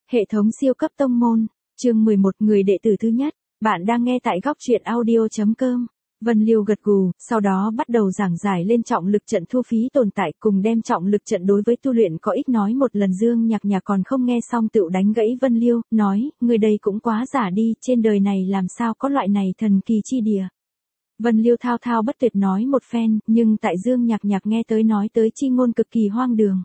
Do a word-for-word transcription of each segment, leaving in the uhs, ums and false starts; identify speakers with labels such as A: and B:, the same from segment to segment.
A: Hệ thống siêu cấp tông môn, chương mười một người đệ tử thứ nhất, bạn đang nghe tại góc truyện audio.com. Vân Liêu gật gù, sau đó bắt đầu giảng giải lên trọng lực trận thu phí tồn tại cùng đem trọng lực trận đối với tu luyện có ích nói một lần. Dương Nhạc Nhạc còn không nghe xong tựu đánh gãy Vân Liêu, nói, người đây cũng quá giả đi, trên đời này làm sao có loại này thần kỳ chi địa. Vân Liêu thao thao bất tuyệt nói một phen, nhưng tại Dương Nhạc Nhạc nghe tới nói tới chi ngôn cực kỳ hoang đường.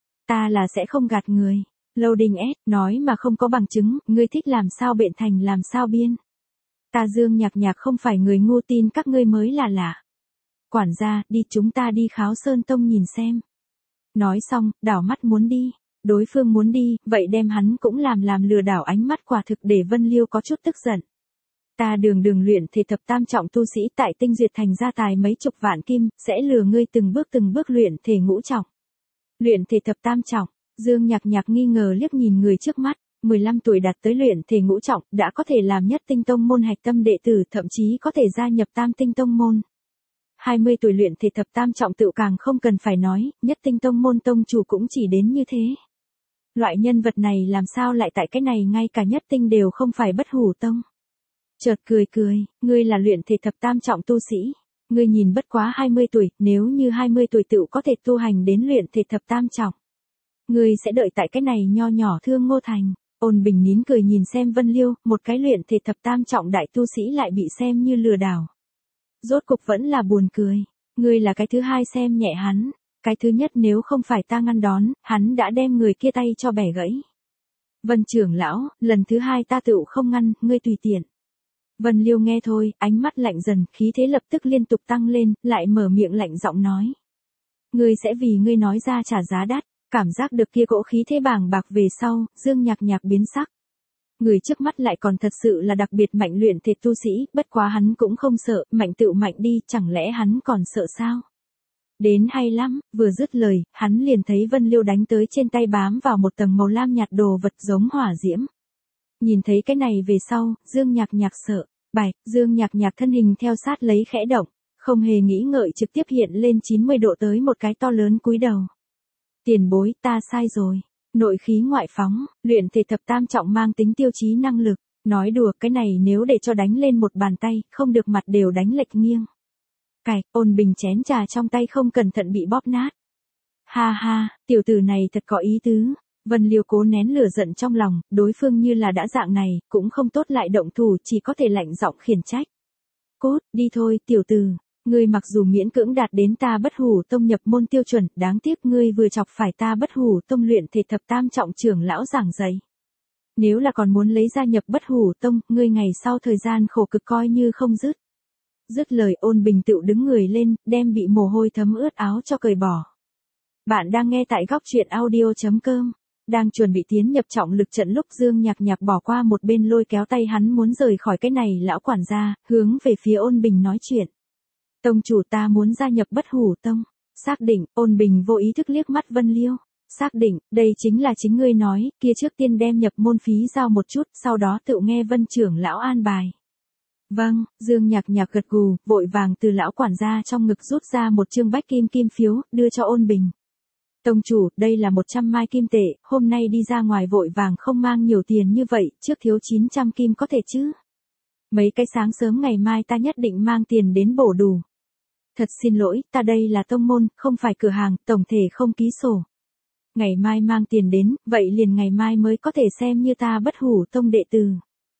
A: Ta là sẽ không gạt người. Loading S, nói mà không có bằng chứng, ngươi thích làm sao biện thành làm sao biên. Ta Dương Nhạc Nhạc không phải người ngu, tin các ngươi mới là lạ. Quản gia, đi chúng ta đi Kháo Sơn Tông nhìn xem. Nói xong, đảo mắt muốn đi. Đối phương muốn đi, vậy đem hắn cũng làm làm lừa đảo ánh mắt, quả thực để Vân Liêu có chút tức giận. Ta đường đường luyện thể thập tam trọng tu sĩ tại Tinh Duyệt Thành gia tài mấy chục vạn kim, sẽ lừa ngươi từng bước từng bước luyện thể ngũ trọng. Luyện thể thập tam trọng. Dương Nhạc Nhạc nghi ngờ liếc nhìn người trước mắt, mười lăm tuổi đạt tới luyện thể ngũ trọng, đã có thể làm nhất tinh tông môn hạch tâm đệ tử, thậm chí có thể gia nhập tam tinh tông môn. hai mươi tuổi luyện thể thập tam trọng tự càng không cần phải nói, nhất tinh tông môn tông chủ cũng chỉ đến như thế. Loại nhân vật này làm sao lại tại cái này ngay cả nhất tinh đều không phải Bất Hủ Tông. Chợt cười cười, ngươi là luyện thể thập tam trọng tu sĩ. Ngươi nhìn bất quá hai mươi tuổi, nếu như hai mươi tuổi tự có thể tu hành đến luyện thể thập tam trọng. Ngươi sẽ đợi tại cái này nho nhỏ Thương Ngô Thành. Ôn Bình nín cười nhìn xem Vân Liêu, một cái luyện thể thập tam trọng đại tu sĩ lại bị xem như lừa đảo. Rốt cục vẫn là buồn cười. Ngươi là cái thứ hai xem nhẹ hắn. Cái thứ nhất nếu không phải ta ngăn đón, hắn đã đem người kia tay cho bẻ gãy. Vân trưởng lão, lần thứ hai ta tựu không ngăn, ngươi tùy tiện. Vân Liêu nghe thôi, ánh mắt lạnh dần, khí thế lập tức liên tục tăng lên, lại mở miệng lạnh giọng nói. Ngươi sẽ vì ngươi nói ra trả giá đắt. Cảm giác được kia cỗ khí thế bàng bạc về sau, Dương Nhạc Nhạc biến sắc. Người trước mắt lại còn thật sự là đặc biệt mạnh luyện thể tu sĩ, bất quá hắn cũng không sợ, mạnh tựu mạnh đi, chẳng lẽ hắn còn sợ sao? Đến hay lắm, vừa dứt lời, hắn liền thấy Vân Liêu đánh tới trên tay bám vào một tầng màu lam nhạt đồ vật giống hỏa diễm. Nhìn thấy cái này về sau, Dương Nhạc Nhạc sợ, bài, Dương Nhạc Nhạc thân hình theo sát lấy khẽ động, không hề nghĩ ngợi trực tiếp hiện lên chín mươi độ tới một cái to lớn cúi đầu. Tiền bối, ta sai rồi. Nội khí ngoại phóng, luyện thể thập tam trọng mang tính tiêu chí năng lực. Nói đùa, cái này nếu để cho đánh lên một bàn tay, không được mặt đều đánh lệch nghiêng. Cạch, Ôn Bình chén trà trong tay không cẩn thận bị bóp nát. Ha ha, tiểu tử này thật có ý tứ. Vân Liêu cố nén lửa giận trong lòng, đối phương như là đã dạng này, cũng không tốt lại động thủ, chỉ có thể lạnh giọng khiển trách. Cốt, đi thôi, tiểu tử. Ngươi mặc dù miễn cưỡng đạt đến ta Bất Hủ Tông nhập môn tiêu chuẩn, đáng tiếc ngươi vừa chọc phải ta Bất Hủ Tông luyện thể thập tam trọng trưởng lão giảng dạy. Nếu là còn muốn lấy gia nhập Bất Hủ Tông, ngươi ngày sau thời gian khổ cực coi như không dứt. Dứt lời, Ôn Bình tựu đứng người lên, đem bị mồ hôi thấm ướt áo cho cởi bỏ. Bạn đang nghe tại góc truyện audio.com. Đang chuẩn bị tiến nhập trọng lực trận lúc Dương Nhạc Nhạc bỏ qua một bên lôi kéo tay hắn muốn rời khỏi cái này lão quản gia, hướng về phía Ôn Bình nói chuyện. Tông chủ, ta muốn gia nhập Bất Hủ Tông. Xác định, Ôn Bình vô ý thức liếc mắt Vân Liêu. Xác định, đây chính là chính ngươi nói, kia trước tiên đem nhập môn phí giao một chút, sau đó tự nghe Vân trưởng lão an bài. Vâng, Dương Nhạc Nhạc gật gù, vội vàng từ lão quản gia trong ngực rút ra một chương bách kim kim phiếu, đưa cho Ôn Bình. Tông chủ, đây là một trăm mai kim tệ, hôm nay đi ra ngoài vội vàng không mang nhiều tiền như vậy, trước thiếu chín trăm kim có thể chứ? Mấy cái sáng sớm ngày mai ta nhất định mang tiền đến bổ đủ. Thật xin lỗi, ta đây là tông môn, không phải cửa hàng, tổng thể không ký sổ. Ngày mai mang tiền đến, vậy liền ngày mai mới có thể xem như ta Bất Hủ Tông đệ tử.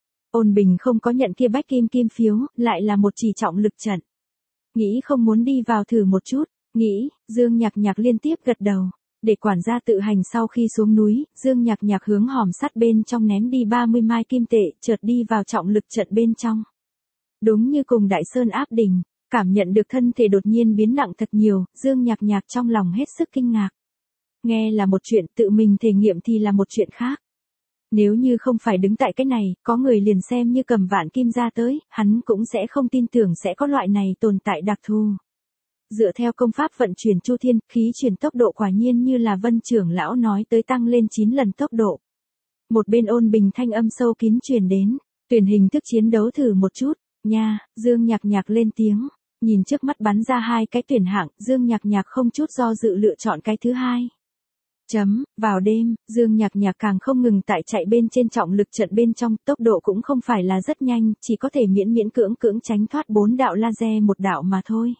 A: Ôn Bình không có nhận kia bách kim kim phiếu, lại là một chỉ trọng lực trận. Nghĩ không muốn đi vào thử một chút, nghĩ, Dương Nhạc Nhạc liên tiếp gật đầu. Để quản gia tự hành sau khi xuống núi, Dương Nhạc Nhạc hướng hòm sắt bên trong ném đi ba mươi mai kim tệ, chợt đi vào trọng lực trận bên trong. Đúng như cùng Đại Sơn áp đỉnh, cảm nhận được thân thể đột nhiên biến nặng thật nhiều, Dương Nhạc Nhạc trong lòng hết sức kinh ngạc. Nghe là một chuyện, tự mình thể nghiệm thì là một chuyện khác. Nếu như không phải đứng tại cái này, có người liền xem như cầm vạn kim ra tới, hắn cũng sẽ không tin tưởng sẽ có loại này tồn tại đặc thù. Dựa theo công pháp vận chuyển chu thiên, khí chuyển tốc độ quả nhiên như là Vân trưởng lão nói tới tăng lên chín lần tốc độ. Một bên Ôn Bình thanh âm sâu kín truyền đến, tuyển hình thức chiến đấu thử một chút, nha, Dương Nhạc Nhạc lên tiếng, nhìn trước mắt bắn ra hai cái tuyển hạng, Dương Nhạc Nhạc không chút do dự lựa chọn cái thứ hai. Chấm, vào đêm, Dương Nhạc Nhạc càng không ngừng tại chạy bên trên trọng lực trận bên trong, tốc độ cũng không phải là rất nhanh, chỉ có thể miễn miễn cưỡng cưỡng tránh thoát bốn đạo laser một đạo mà thôi.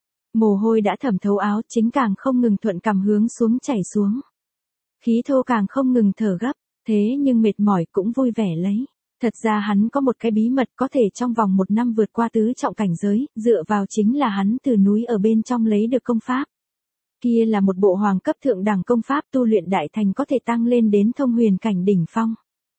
A: Mồ hôi đã thẩm thấu áo, chính càng không ngừng thuận cằm hướng xuống chảy xuống. Khí thô càng không ngừng thở gấp, thế nhưng mệt mỏi cũng vui vẻ lấy. Thật ra hắn có một cái bí mật có thể trong vòng một năm vượt qua tứ trọng cảnh giới, dựa vào chính là hắn từ núi ở bên trong lấy được công pháp. Kia là một bộ hoàng cấp thượng đẳng công pháp tu luyện đại thành có thể tăng lên đến thông huyền cảnh đỉnh phong.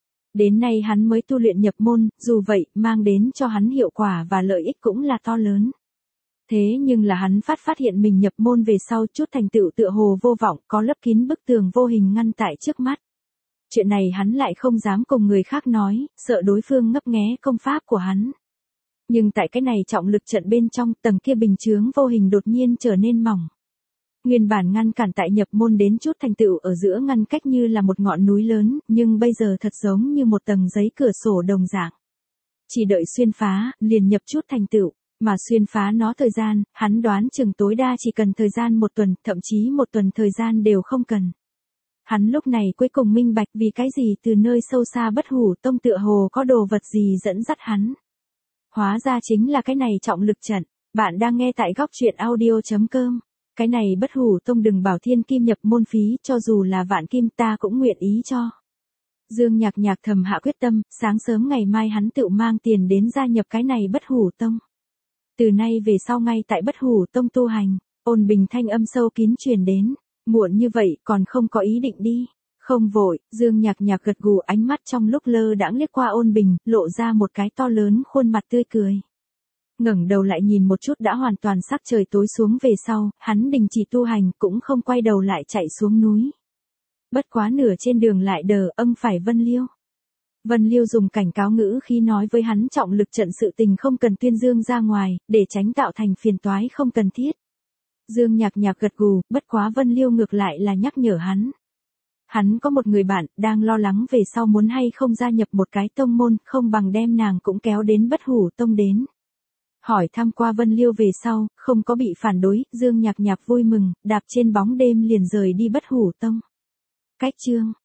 A: Đến nay hắn mới tu luyện nhập môn, dù vậy, mang đến cho hắn hiệu quả và lợi ích cũng là to lớn. Thế nhưng là hắn phát phát hiện mình nhập môn về sau chút thành tựu tựa hồ vô vọng, có lấp kín bức tường vô hình ngăn tại trước mắt. Chuyện này hắn lại không dám cùng người khác nói, sợ đối phương ngấp nghé công pháp của hắn. Nhưng tại cái này trọng lực trận bên trong, tầng kia bình chướng vô hình đột nhiên trở nên mỏng. Nguyên bản ngăn cản tại nhập môn đến chút thành tựu ở giữa ngăn cách như là một ngọn núi lớn, nhưng bây giờ thật giống như một tầng giấy cửa sổ đồng dạng. Chỉ đợi xuyên phá, liền nhập chút thành tựu, mà xuyên phá nó thời gian, hắn đoán chừng tối đa chỉ cần thời gian một tuần, thậm chí một tuần thời gian đều không cần. Hắn lúc này cuối cùng minh bạch vì cái gì từ nơi sâu xa Bất Hủ Tông tựa hồ có đồ vật gì dẫn dắt hắn. Hóa ra chính là cái này trọng lực trận. Bạn đang nghe tại góc truyện audio chấm com. Cái này Bất Hủ Tông đừng bảo thiên kim nhập môn phí, cho dù là vạn kim ta cũng nguyện ý cho. Dương Nhạc Nhạc thầm hạ quyết tâm, sáng sớm ngày mai hắn tự mang tiền đến gia nhập cái này Bất Hủ Tông. Từ nay về sau ngay tại Bất Hủ Tông tu hành, ôn bình thanh âm sâu kín truyền đến. Muộn như vậy còn không có ý định đi. Không vội, Dương Nhạc Nhạc gật gù, ánh mắt trong lúc lơ đãng liếc qua ôn bình, lộ ra một cái to lớn khuôn mặt tươi cười. Ngẩng đầu lại nhìn một chút đã hoàn toàn sắc trời tối xuống về sau, hắn đình chỉ tu hành cũng không quay đầu lại chạy xuống núi. Bất quá nửa trên đường lại đờ âng phải Vân Liêu. Vân Liêu dùng cảnh cáo ngữ khi nói với hắn trọng lực trận sự tình không cần tuyên dương ra ngoài, để tránh tạo thành phiền toái không cần thiết. Dương Nhạc Nhạc gật gù, bất quá Vân Liêu ngược lại là nhắc nhở hắn. Hắn có một người bạn, đang lo lắng về sau muốn hay không gia nhập một cái tông môn, không bằng đem nàng cũng kéo đến Bất Hủ Tông đến. Hỏi thăm qua Vân Liêu về sau, không có bị phản đối, Dương Nhạc Nhạc vui mừng, đạp trên bóng đêm liền rời đi Bất Hủ Tông. Cách chương